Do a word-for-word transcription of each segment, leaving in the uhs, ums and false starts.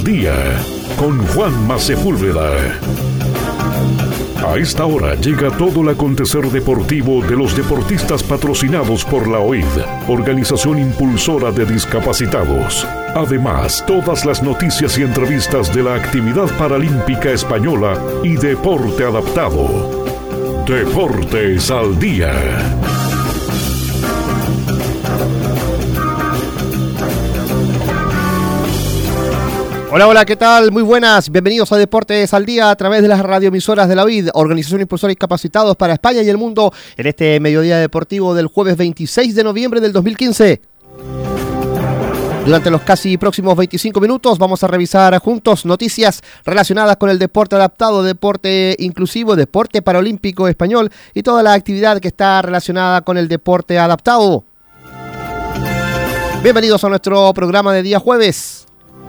Día con Juanma Sepúlveda. A esta hora llega todo el acontecer deportivo de los deportistas patrocinados por la O I D, Organización Impulsora de Discapacitados. Además, todas las noticias y entrevistas de la actividad paralímpica española y deporte adaptado. Deportes al Día. Hola, hola, ¿qué tal? Muy buenas, bienvenidos a Deportes al Día a través de las radioemisoras de la O I D, Organización Impulsora de Discapacitados para España y el mundo, en este mediodía deportivo del jueves veintiséis de noviembre del dos mil quince. Durante los casi próximos veinticinco minutos vamos a revisar juntos noticias relacionadas con el deporte adaptado, deporte inclusivo, deporte paralímpico español y toda la actividad que está relacionada con el deporte adaptado. Bienvenidos a nuestro programa de día jueves.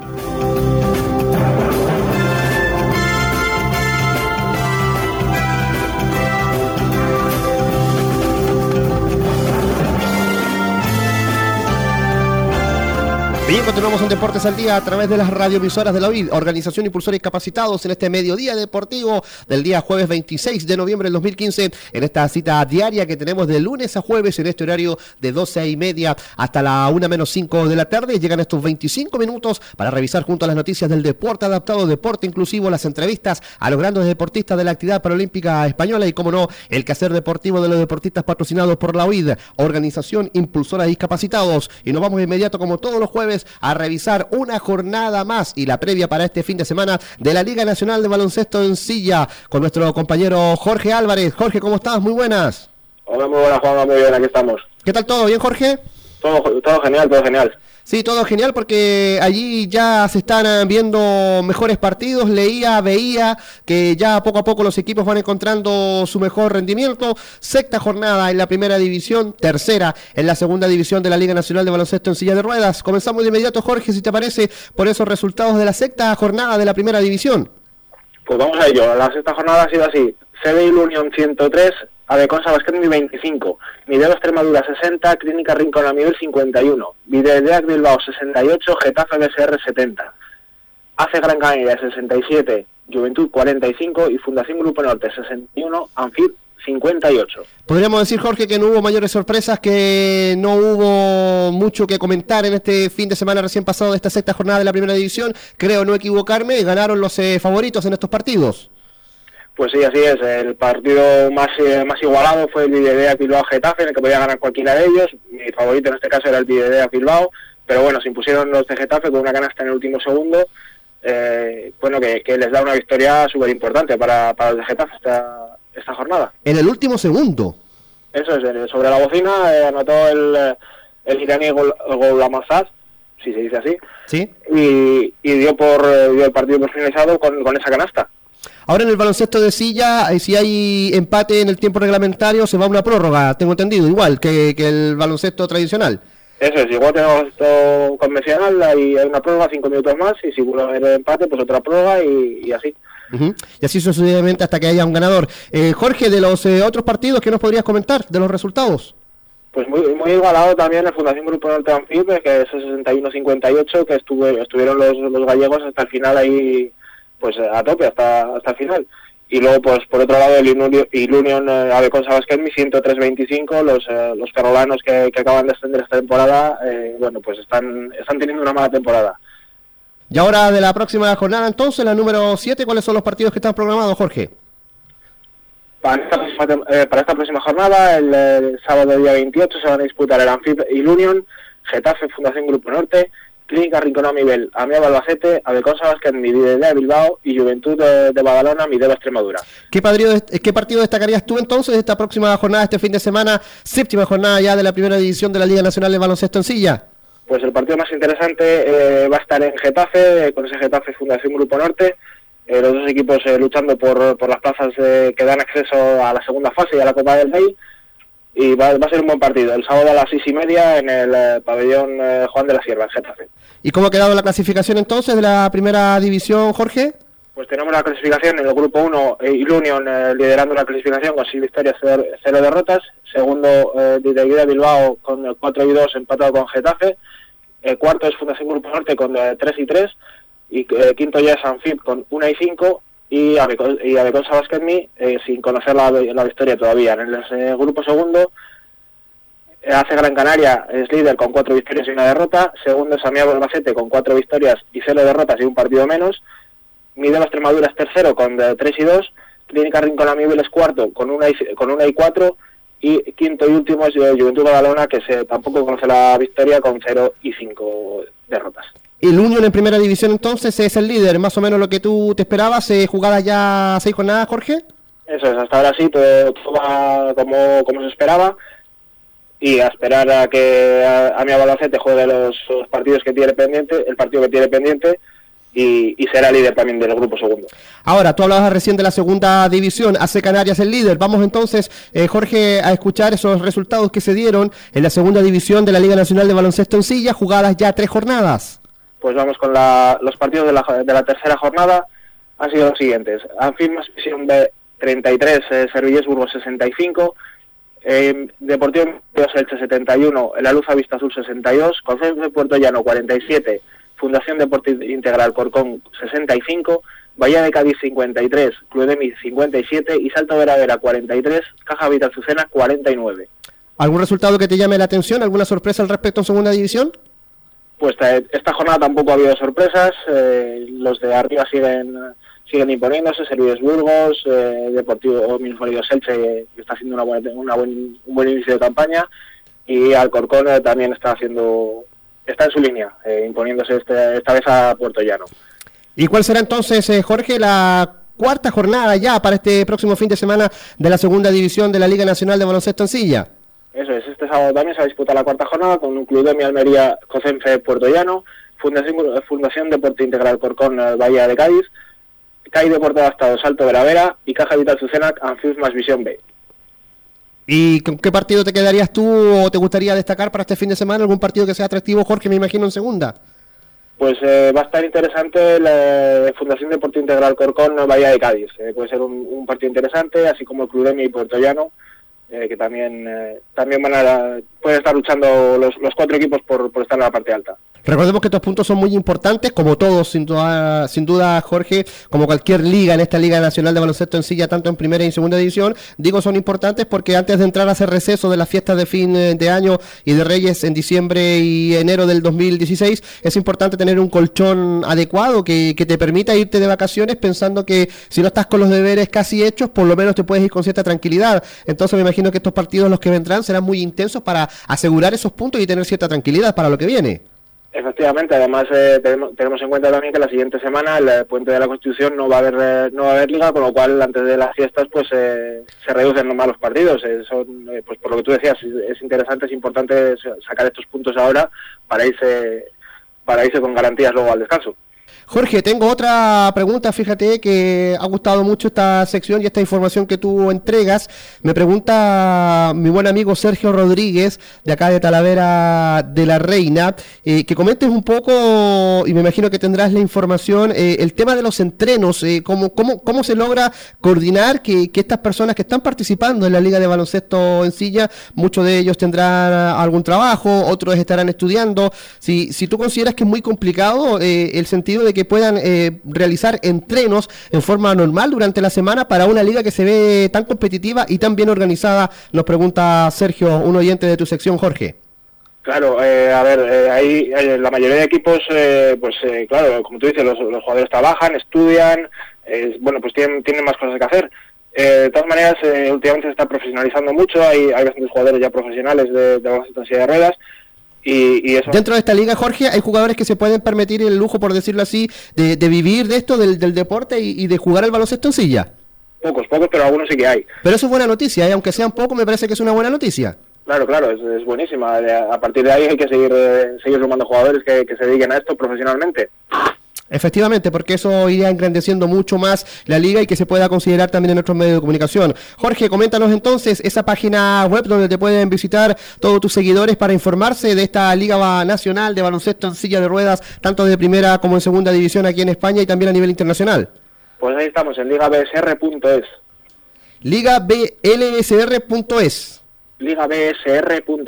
Bien, continuamos en Deportes al Día a través de las radioemisoras de la O I D, Organización Impulsora de Discapacitados, en este mediodía deportivo del día jueves veintiséis de noviembre del dos mil quince, en esta cita diaria que tenemos de lunes a jueves en este horario de doce y media hasta la una menos cinco de la tarde. Llegan estos veinticinco minutos para revisar junto a las noticias del deporte adaptado, deporte inclusivo, las entrevistas a los grandes deportistas de la actividad paralímpica española y, como no, el quehacer deportivo de los deportistas patrocinados por la O I D, Organización Impulsora de Discapacitados. Y nos vamos de inmediato, como todos los jueves, a revisar una jornada más y la previa para este fin de semana de la Liga Nacional de Baloncesto en Silla con nuestro compañero Jorge Álvarez. Jorge, ¿cómo estás? Muy buenas. Hola, muy buenas, Juan, muy bien, aquí estamos. ¿Qué tal todo? ¿Bien, Jorge? Todo, todo genial, todo genial. Sí, todo genial porque allí ya se están viendo mejores partidos, leía, veía que ya poco a poco los equipos van encontrando su mejor rendimiento. Sexta jornada en la primera división, tercera en la segunda división de la Liga Nacional de Baloncesto en Silla de Ruedas. Comenzamos de inmediato, Jorge, si te parece, por esos resultados de la sexta jornada de la primera división. Pues vamos a ello, la sexta jornada ha sido así: C B I Unión ciento tres, Adeconsa Basquet veinticinco, Mideo Extremadura sesenta, Clínica Rincón a nivel cincuenta y uno, Videodeac Bilbao sesenta y ocho, Getafe B S R setenta, A C Gran Canaria sesenta y siete, Juventud cuarenta y cinco y Fundación Grupo Norte sesenta y uno, Anfib cincuenta y ocho. Podríamos decir, Jorge, que no hubo mayores sorpresas, que no hubo mucho que comentar en este fin de semana recién pasado de esta sexta jornada de la primera división. Creo no equivocarme, ganaron los eh, favoritos en estos partidos. Pues sí, así es. El partido más eh, más igualado fue el Videodeac Bilbao Getafe, en el que podía ganar cualquiera de ellos. Mi favorito en este caso era el Videodeac Bilbao, pero bueno, se impusieron los de Getafe con una canasta en el último segundo. Eh, bueno, que, que les da una victoria súper importante para, para los de Getafe esta, esta jornada. En el último segundo. Eso es, sobre la bocina eh, anotó el, el iraní Goulamazad, si se dice así, ¿sí? y, y dio por dio el partido por finalizado con, con esa canasta. Ahora en el baloncesto de silla, si hay empate en el tiempo reglamentario, se va a una prórroga, tengo entendido, igual que, que el baloncesto tradicional. Eso es, igual que el baloncesto convencional, hay, hay una prórroga, cinco minutos más, y si vuelve a haber empate, pues otra prórroga y, y así. Uh-huh. Y así sucesivamente hasta que haya un ganador. Eh, Jorge, de los eh, otros partidos, ¿qué nos podrías comentar de los resultados? Pues muy muy igualado también el Fundación Grupo Norte Anfib, que es sesenta y uno cincuenta y ocho, que estuvo, estuvieron los, los gallegos hasta el final ahí, pues a tope, hasta hasta el final. Y luego, pues por otro lado, el Ilunion eh, Adeconsa Basquet ciento tres veinticinco, los eh, los ferrolanos que, que acaban de ascender esta temporada, eh, bueno, pues están están teniendo una mala temporada. Y ahora de la próxima jornada, entonces, la número siete, ¿cuáles son los partidos que están programados, Jorge? Para esta próxima, eh, para esta próxima jornada, el, el sábado día veintiocho, se van a disputar el Anfib Ilunion, Getafe Fundación Grupo Norte, Clínica Rincón a nivel, Amiable Albacete, Adeconsa Basquet de Bilbao y Juventud de, de Badalona, Mideo Extremadura. ¿Qué partido, ¿Qué partido destacarías tú entonces de esta próxima jornada, este fin de semana, séptima jornada ya de la primera división de la Liga Nacional de Baloncesto en Silla? Pues el partido más interesante eh, va a estar en Getafe, eh, con ese Getafe Fundación Grupo Norte, eh, los dos equipos eh, luchando por, por las plazas eh, que dan acceso a la segunda fase y a la Copa del Rey, y va, va a ser un buen partido, el sábado a las seis y media en el eh, pabellón eh, Juan de la Sierra, en Getafe. ¿Y cómo ha quedado la clasificación entonces de la primera división, Jorge? Pues tenemos la clasificación en el grupo uno, eh, Ilunion eh, liderando la clasificación con seis victorias, cero, cero derrotas, segundo eh, Videodeac Bilbao con cuatro y dos empatado con Getafe, el cuarto es Fundación Grupo Norte con eh, tres y tres, y eh, quinto ya es Anfib con una y cinco, y Abeconsa Basket Me eh, sin conocer la, la victoria todavía. En el eh, grupo segundo, eh, hace Gran Canaria, es líder con cuatro victorias y una derrota. Segundo es Amiable Albacete con cuatro victorias y cero derrotas y un partido menos. Mideva Extremadura es tercero con de, tres y dos. Clínica Rincón Amiable es cuarto con una y, con una y cuatro. Y quinto y último es Juventud Badalona, que se, tampoco conoce la victoria, con cero y cinco derrotas. El Unión en primera división entonces es el líder, más o menos lo que tú te esperabas, eh, jugadas ya seis jornadas, Jorge. Eso es, hasta ahora sí, todo, todo va como, como se esperaba, y a esperar a que a, a mi Albacete juegue los, los partidos que tiene pendiente, el partido que tiene pendiente, y, y será líder también del grupo segundo. Ahora, tú hablabas recién de la segunda división, A C Canarias el líder. Vamos entonces, eh, Jorge, a escuchar esos resultados que se dieron en la segunda división de la Liga Nacional de Baloncesto en Silla, jugadas ya tres jornadas. Pues vamos con la, los partidos de la, de la tercera jornada. Han sido los siguientes: Anfib Visión B treinta y tres, eh, Servillés Burgos sesenta y cinco, eh, Deportivo Elche setenta y uno, La Luz a Vista Azul sesenta y dos, Concepción de Puerto Llano cuarenta y siete, Fundación Deporte Integral Corcón sesenta y cinco, Bahía de Cádiz cincuenta y tres, Club de Mi cincuenta y siete y Salto Veravera cuarenta y tres, Caja Vital Azucena cuarenta y nueve. ¿Algún resultado que te llame la atención? ¿Alguna sorpresa al respecto en segunda división? Pues esta jornada tampoco ha habido sorpresas, eh, los de arriba siguen siguen imponiéndose, Servillés Burgos, eh, Deportivo Minusválidos Elche, que está haciendo una buena, una buen, un buen inicio de campaña, y Alcorcón eh, también está haciendo está en su línea, eh, imponiéndose este, esta vez a Puerto Llano. ¿Y cuál será entonces, eh, Jorge, la cuarta jornada ya para este próximo fin de semana de la segunda división de la Liga Nacional de Baloncesto en Silla? Eso es, este sábado también se va a disputar la cuarta jornada con un Club de Mi Almería, Cocenfe Puerto Llano, Fundación, Fundación Deporte Integral Corcón Bahía de Cádiz, C A I Deporte Adaptado Salto Veravera y Caja Vital Azucena Anfib más Visión B. ¿Y con qué partido te quedarías tú o te gustaría destacar para este fin de semana? ¿Algún partido que sea atractivo, Jorge, me imagino, en segunda? Pues eh, va a estar interesante la Fundación Deporte Integral Corcón Bahía de Cádiz. Eh, puede ser un, un partido interesante, así como el Club de Mi y Puerto Llano. Eh, que también eh, también van a pueden estar luchando los, los cuatro equipos por, por estar en la parte alta. Recordemos que estos puntos son muy importantes, como todos, sin duda, sin duda, Jorge, como cualquier liga en esta Liga Nacional de Baloncesto en Silla, tanto en primera y en segunda división. Digo, son importantes porque antes de entrar a hacer receso de las fiestas de fin de año y de Reyes en diciembre y enero del dos mil dieciséis, es importante tener un colchón adecuado que, que te permita irte de vacaciones pensando que si no estás con los deberes casi hechos, por lo menos te puedes ir con cierta tranquilidad. Entonces me imagino que estos partidos, los que vendrán, serán muy intensos para asegurar esos puntos y tener cierta tranquilidad para lo que viene. Efectivamente, además eh, tenemos, tenemos en cuenta también que la siguiente semana el Puente de la Constitución no va a haber eh, no va a haber liga, con lo cual antes de las fiestas pues eh, se reducen los malos partidos. Eh, son, eh, pues por lo que tú decías, es interesante, es importante sacar estos puntos ahora para irse para irse con garantías luego al descanso. Jorge, tengo otra pregunta, fíjate que ha gustado mucho esta sección y esta información que tú entregas. Me pregunta mi buen amigo Sergio Rodríguez, de acá de Talavera de la Reina, eh, que comentes un poco, y me imagino que tendrás la información, eh, el tema de los entrenos, eh, cómo, cómo, cómo se logra coordinar que, que estas personas que están participando en la Liga de Baloncesto en Silla, muchos de ellos tendrán algún trabajo, otros estarán estudiando. Si, si tú consideras que es muy complicado eh, el sentido de que que puedan eh, realizar entrenos en forma normal durante la semana para una liga que se ve tan competitiva y tan bien organizada, nos pregunta Sergio, un oyente de tu sección, Jorge. Claro, eh, a ver, eh, ahí eh, la mayoría de equipos, eh, pues eh, claro, como tú dices, los, los jugadores trabajan, estudian, eh, bueno, pues tienen, tienen más cosas que hacer. Eh, de todas maneras, eh, últimamente se está profesionalizando mucho, hay, hay bastantes jugadores ya profesionales de, de baloncesto en silla de ruedas. Y, y eso. Dentro de esta liga, Jorge, hay jugadores que se pueden permitir el lujo, por decirlo así, de, de vivir de esto, del, del deporte y, y de jugar al baloncesto en silla. Pocos, pocos, pero algunos sí que hay. Pero eso es buena noticia, ¿eh? Aunque sean pocos, me parece que es una buena noticia. Claro, claro, es, es buenísima. A partir de ahí hay que seguir eh, seguir sumando jugadores que, que se dediquen a esto profesionalmente. Efectivamente, porque eso iría engrandeciendo mucho más la liga y que se pueda considerar también en otros medios de comunicación. Jorge, coméntanos entonces esa página web donde te pueden visitar todos tus seguidores para informarse de esta Liga Nacional de Baloncesto en Silla de Ruedas, tanto de primera como en segunda división aquí en España y también a nivel internacional. Pues ahí estamos, en liga b s r punto es. liga b l s r punto es. liga b s r punto es.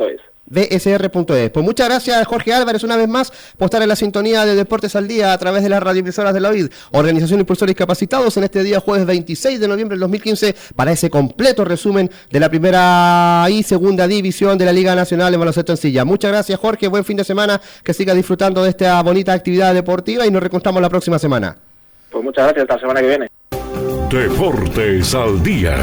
b s r punto e s. Pues muchas gracias, Jorge Álvarez, una vez más, por estar en la sintonía de Deportes al Día a través de las radioemisoras de la O I D, Organización de Impulsores Capacitados, en este día jueves veintiséis de noviembre del dos mil quince, para ese completo resumen de la primera y segunda división de la Liga Nacional en baloncesto en silla. Muchas gracias, Jorge, buen fin de semana, que siga disfrutando de esta bonita actividad deportiva y nos reencontramos la próxima semana. Pues muchas gracias, hasta la semana que viene. Deportes al Día.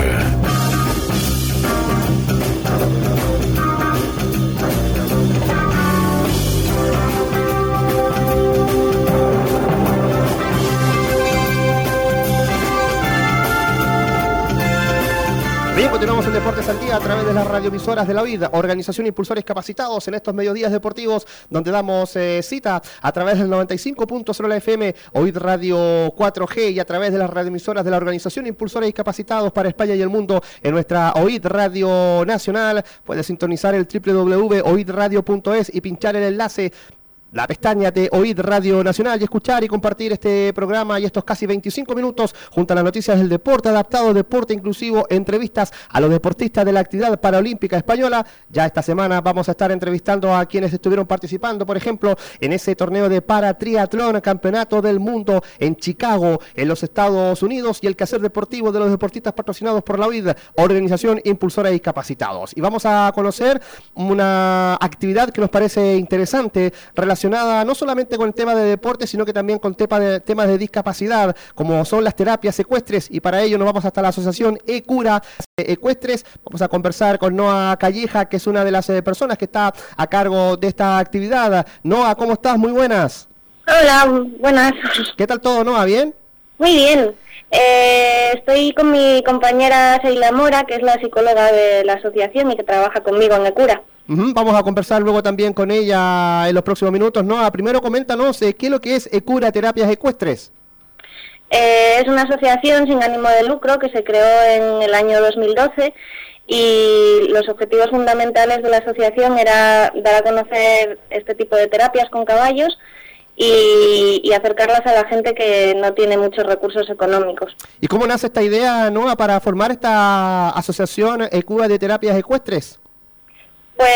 Bien, continuamos en Deportes al Día a través de las radioemisoras de la O I D, Organización Impulsores Capacitados, en estos mediodías deportivos donde damos eh, cita a través del noventa y cinco punto cero la F M, O I D Radio cuatro G, y a través de las radioemisoras de la Organización Impulsores Capacitados para España y el mundo en nuestra O I D Radio Nacional. Puede sintonizar el doble u doble u doble u punto o i d radio punto es y pinchar el enlace, la pestaña de O I D Radio Nacional, y escuchar y compartir este programa y estos casi veinticinco minutos junto a las noticias del deporte adaptado, deporte inclusivo, entrevistas a los deportistas de la actividad paralímpica española. Ya esta semana vamos a estar entrevistando a quienes estuvieron participando, por ejemplo, en ese torneo de paratriatlón, campeonato del mundo en Chicago, en los Estados Unidos, y el quehacer deportivo de los deportistas patrocinados por la O I D, Organización Impulsora y Capacitados. Y vamos a conocer una actividad que nos parece interesante, relacionada relacionada no solamente con el tema de deporte, sino que también con tema de, temas de discapacidad, como son las terapias ecuestres, y para ello nos vamos hasta la asociación Ecura Ecuestres. Vamos a conversar con Noa Calleja, que es una de las eh, personas que está a cargo de esta actividad. Noa, ¿cómo estás? Muy buenas. Hola, buenas. ¿Qué tal todo, Noa? ¿Bien? Muy bien. Eh, estoy con mi compañera Sheila Mora, que es la psicóloga de la asociación y que trabaja conmigo en Ecura. Uh-huh. Vamos a conversar luego también con ella en los próximos minutos. Noa, primero coméntanos eh, qué es lo que es Ecura Terapias Ecuestres. Eh, es una asociación sin ánimo de lucro que se creó en el año dos mil doce, y los objetivos fundamentales de la asociación era dar a conocer este tipo de terapias con caballos y, y acercarlas a la gente que no tiene muchos recursos económicos. ¿Y cómo nace esta idea, Noa, para formar esta asociación Ecura de Terapias Ecuestres? Pues,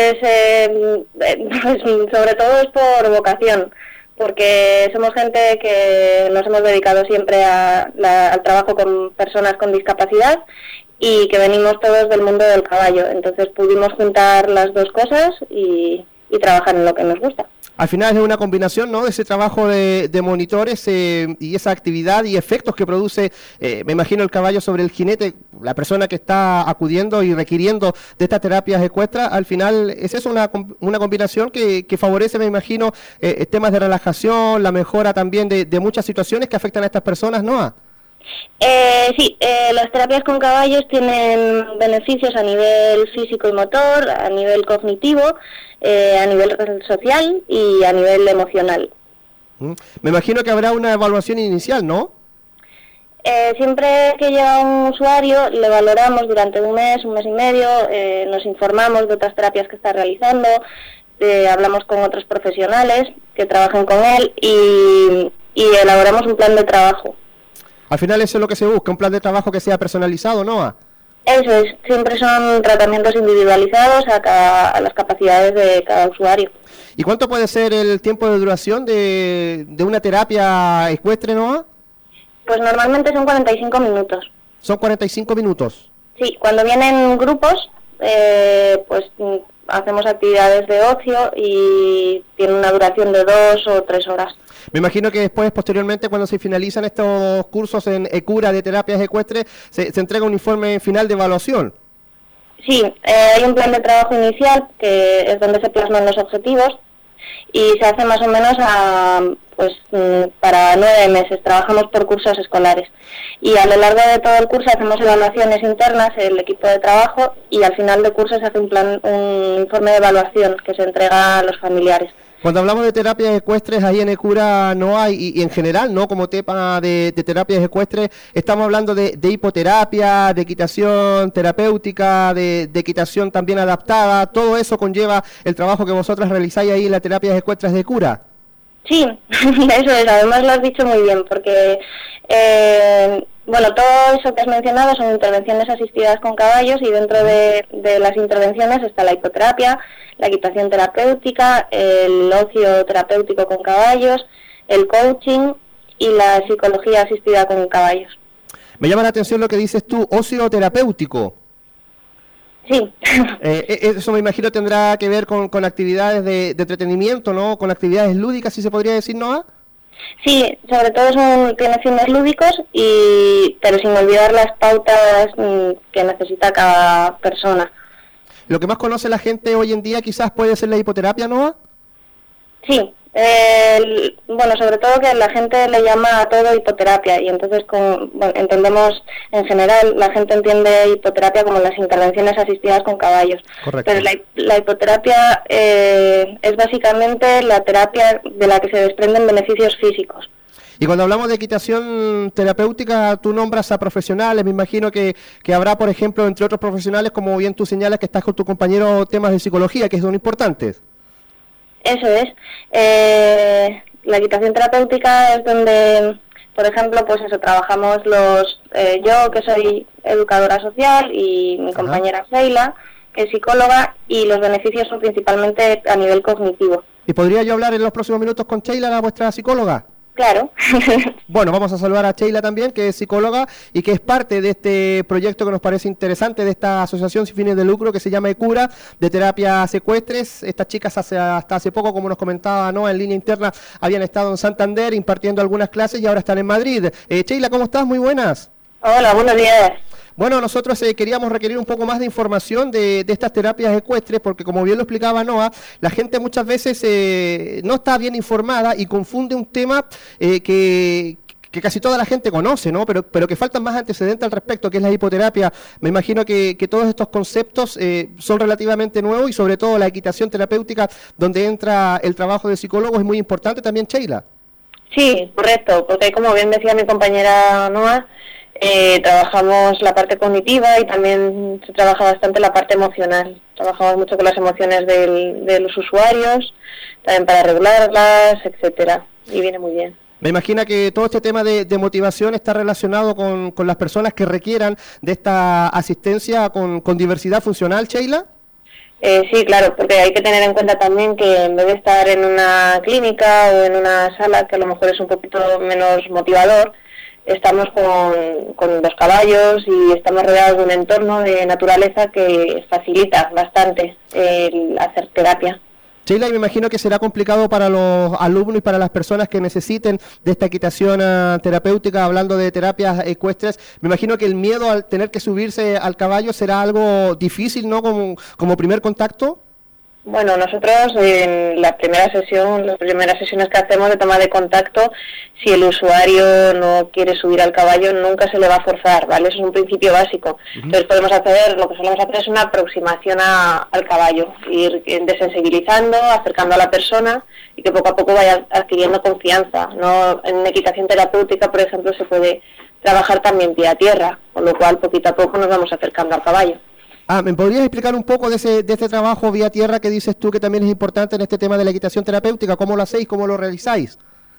eh, pues sobre todo es por vocación, porque somos gente que nos hemos dedicado siempre a la, al trabajo con personas con discapacidad y que venimos todos del mundo del caballo. Entonces pudimos juntar las dos cosas y, y trabajar en lo que nos gusta. Al final es una combinación, ¿no?, de ese trabajo de, de monitores eh, y esa actividad y efectos que produce, eh, me imagino, el caballo sobre el jinete, la persona que está acudiendo y requiriendo de estas terapias ecuestres. Al final es eso, una, una combinación que, que favorece, me imagino, eh, temas de relajación, la mejora también de, de muchas situaciones que afectan a estas personas, ¿no? Eh, sí, eh, las terapias con caballos tienen beneficios a nivel físico y motor, a nivel cognitivo, eh, a nivel social y a nivel emocional. Me imagino que habrá una evaluación inicial, ¿no? Eh, siempre que llega un usuario le valoramos durante un mes, un mes y medio, eh, nos informamos de otras terapias que está realizando, eh, hablamos con otros profesionales que trabajan con él y, y elaboramos un plan de trabajo. Al final eso es lo que se busca, un plan de trabajo que sea personalizado, ¿no? Eso es, siempre son tratamientos individualizados a, cada, a las capacidades de cada usuario. ¿Y cuánto puede ser el tiempo de duración de, de una terapia ecuestre, no? Pues normalmente son cuarenta y cinco minutos. ¿Son cuarenta y cinco minutos? Sí, cuando vienen grupos, eh, pues hacemos actividades de ocio y tiene una duración de dos o tres horas. Me imagino que después, posteriormente, cuando se finalizan estos cursos en Ecura de terapias ecuestres, se, se entrega un informe final de evaluación. Sí, eh, hay un plan de trabajo inicial que es donde se plasman los objetivos y se hace más o menos a, pues para nueve meses. Trabajamos por cursos escolares y a lo largo de todo el curso hacemos evaluaciones internas, el equipo de trabajo, y al final de curso se hace un plan, un informe de evaluación que se entrega a los familiares. Cuando hablamos de terapias ecuestres, ahí en Ecura no hay, y, y en general, ¿no?, como tema de, de terapias ecuestres, estamos hablando de, de hipoterapia, de equitación terapéutica, de, de equitación también adaptada. Todo eso conlleva el trabajo que vosotras realizáis ahí en las terapias ecuestres de Ecura. Sí, eso es, además lo has dicho muy bien, porque eh, Bueno, todo eso que has mencionado son intervenciones asistidas con caballos y dentro de, de las intervenciones está la hipoterapia, la equitación terapéutica, el ocio terapéutico con caballos, el coaching y la psicología asistida con caballos. Me llama la atención lo que dices tú, ocio terapéutico. Sí. Eh, eso me imagino tendrá que ver con, con actividades de, de entretenimiento, ¿no? Con actividades lúdicas, si se podría decir, ¿no? Sí, sobre todo son, tiene fines lúdicos, y pero sin olvidar las pautas mm, que necesita cada persona. Lo que más conoce la gente hoy en día quizás puede ser la hipoterapia, ¿no? Sí, eh, el, bueno, sobre todo que la gente le llama a todo hipoterapia, y entonces con, bueno, entendemos, en general, la gente entiende hipoterapia como las intervenciones asistidas con caballos. Correcto. Pero la, la hipoterapia eh, es básicamente la terapia de la que se desprenden beneficios físicos. Y cuando hablamos de equitación terapéutica, tú nombras a profesionales, me imagino que, que habrá, por ejemplo, entre otros profesionales, como bien tú señalas, que estás con tu compañero, temas de psicología, que son importantes. Eso es. Eh, la equitación terapéutica es donde, por ejemplo, pues eso, trabajamos los, eh, yo que soy educadora social y mi compañera Sheila, que es psicóloga, y los beneficios son principalmente a nivel cognitivo. ¿Y podría yo hablar en los próximos minutos con Sheila, la vuestra psicóloga? Claro. Bueno, vamos a saludar a Sheila también, que es psicóloga y que es parte de este proyecto que nos parece interesante, de esta asociación sin fines de lucro que se llama ECURA, de terapias ecuestres. Estas chicas hace, hasta hace poco, como nos comentaba Noa, en línea interna, habían estado en Santander impartiendo algunas clases y ahora están en Madrid. Eh, Sheila, ¿cómo estás? Muy buenas. Hola, buenos días. Bueno, nosotros eh, queríamos requerir un poco más de información de, de estas terapias ecuestres, porque como bien lo explicaba Noa, la gente muchas veces eh, no está bien informada y confunde un tema eh, que... que casi toda la gente conoce, ¿no? Pero, pero que faltan más antecedentes al respecto, que es la hipoterapia. Me imagino que, que todos estos conceptos eh, son relativamente nuevos, y sobre todo la equitación terapéutica, donde entra el trabajo de psicólogo, es muy importante también, Sheila. Sí, correcto, porque como bien decía mi compañera Noa, eh, trabajamos la parte cognitiva y también se trabaja bastante la parte emocional. Trabajamos mucho con las emociones del, de los usuarios, también para regularlas, etcétera, y viene muy bien. Me imagino que todo este tema de, de motivación está relacionado con, con las personas que requieran de esta asistencia con, con diversidad funcional, Sheila. Eh, sí, claro, porque hay que tener en cuenta también que en vez de estar en una clínica o en una sala, que a lo mejor es un poquito menos motivador, estamos con, con los caballos y estamos rodeados de un entorno de naturaleza que facilita bastante el hacer terapia. Sheila, y me imagino que será complicado para los alumnos y para las personas que necesiten de esta equitación uh, terapéutica, hablando de terapias ecuestres. Me imagino que el miedo al tener que subirse al caballo será algo difícil, ¿no? Como, como primer contacto. Bueno, nosotros en la primera sesión, las primeras sesiones que hacemos de toma de contacto, si el usuario no quiere subir al caballo, nunca se le va a forzar, ¿vale? Eso es un principio básico. Uh-huh. Entonces podemos hacer, lo que solemos hacer es una aproximación a, al caballo, ir desensibilizando, acercando a la persona y que poco a poco vaya adquiriendo confianza. No, en equitación terapéutica, por ejemplo, se puede trabajar también pie a tierra, con lo cual poquito a poco nos vamos acercando al caballo. Ah, ¿me podrías explicar un poco de ese de este trabajo vía tierra que dices tú que también es importante en este tema de la equitación terapéutica? ¿Cómo lo hacéis? ¿Cómo lo realizáis?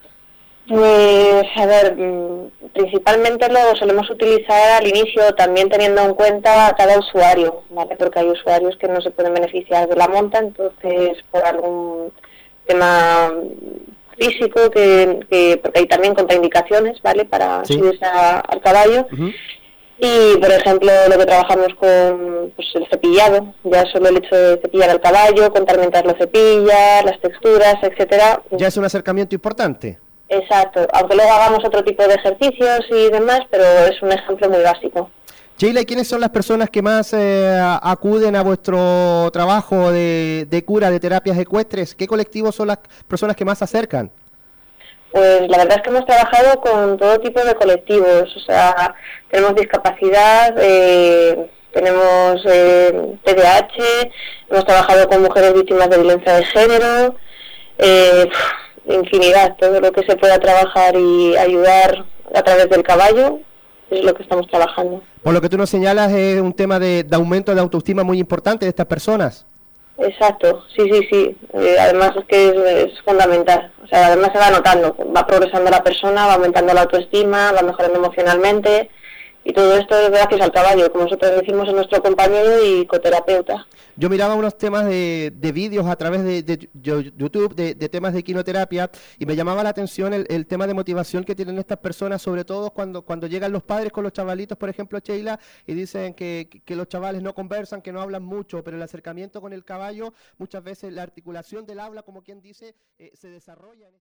Pues, a ver, principalmente lo solemos utilizar al inicio, también teniendo en cuenta a cada usuario, ¿vale? Porque hay usuarios que no se pueden beneficiar de la monta, entonces por algún tema físico, que, que porque hay también contraindicaciones, ¿vale? Para ¿sí? subirse a, al caballo. Uh-huh. Y, por ejemplo, lo que trabajamos con pues, el cepillado, ya solo el hecho de cepillar al caballo, contar mientras lo cepilla, las texturas, etcétera. Ya es un acercamiento importante. Exacto, aunque luego hagamos otro tipo de ejercicios y demás, pero es un ejemplo muy básico. Sheila, ¿y quiénes son las personas que más eh, acuden a vuestro trabajo de, de cura, de terapias ecuestres? ¿Qué colectivos son las personas que más se acercan? Pues la verdad es que hemos trabajado con todo tipo de colectivos, o sea, tenemos discapacidad, eh, tenemos eh, T D A H, hemos trabajado con mujeres víctimas de violencia de género, eh, infinidad, todo lo que se pueda trabajar y ayudar a través del caballo es lo que estamos trabajando. Por lo que tú nos señalas, es un tema de, de aumento de autoestima muy importante de estas personas. Exacto, sí, sí, sí. Eh, además es que es, es fundamental. O sea, además se va notando, va progresando la persona, va aumentando la autoestima, va mejorando emocionalmente. Y todo esto es gracias al caballo, como nosotros decimos, es nuestro compañero y coterapeuta. Yo miraba unos temas de, de vídeos a través de, de YouTube, de, de temas de equinoterapia, y me llamaba la atención el, el tema de motivación que tienen estas personas, sobre todo cuando, cuando llegan los padres con los chavalitos, por ejemplo, Sheila, y dicen que, que los chavales no conversan, que no hablan mucho, pero el acercamiento con el caballo, muchas veces la articulación del habla, como quien dice, eh, se desarrolla.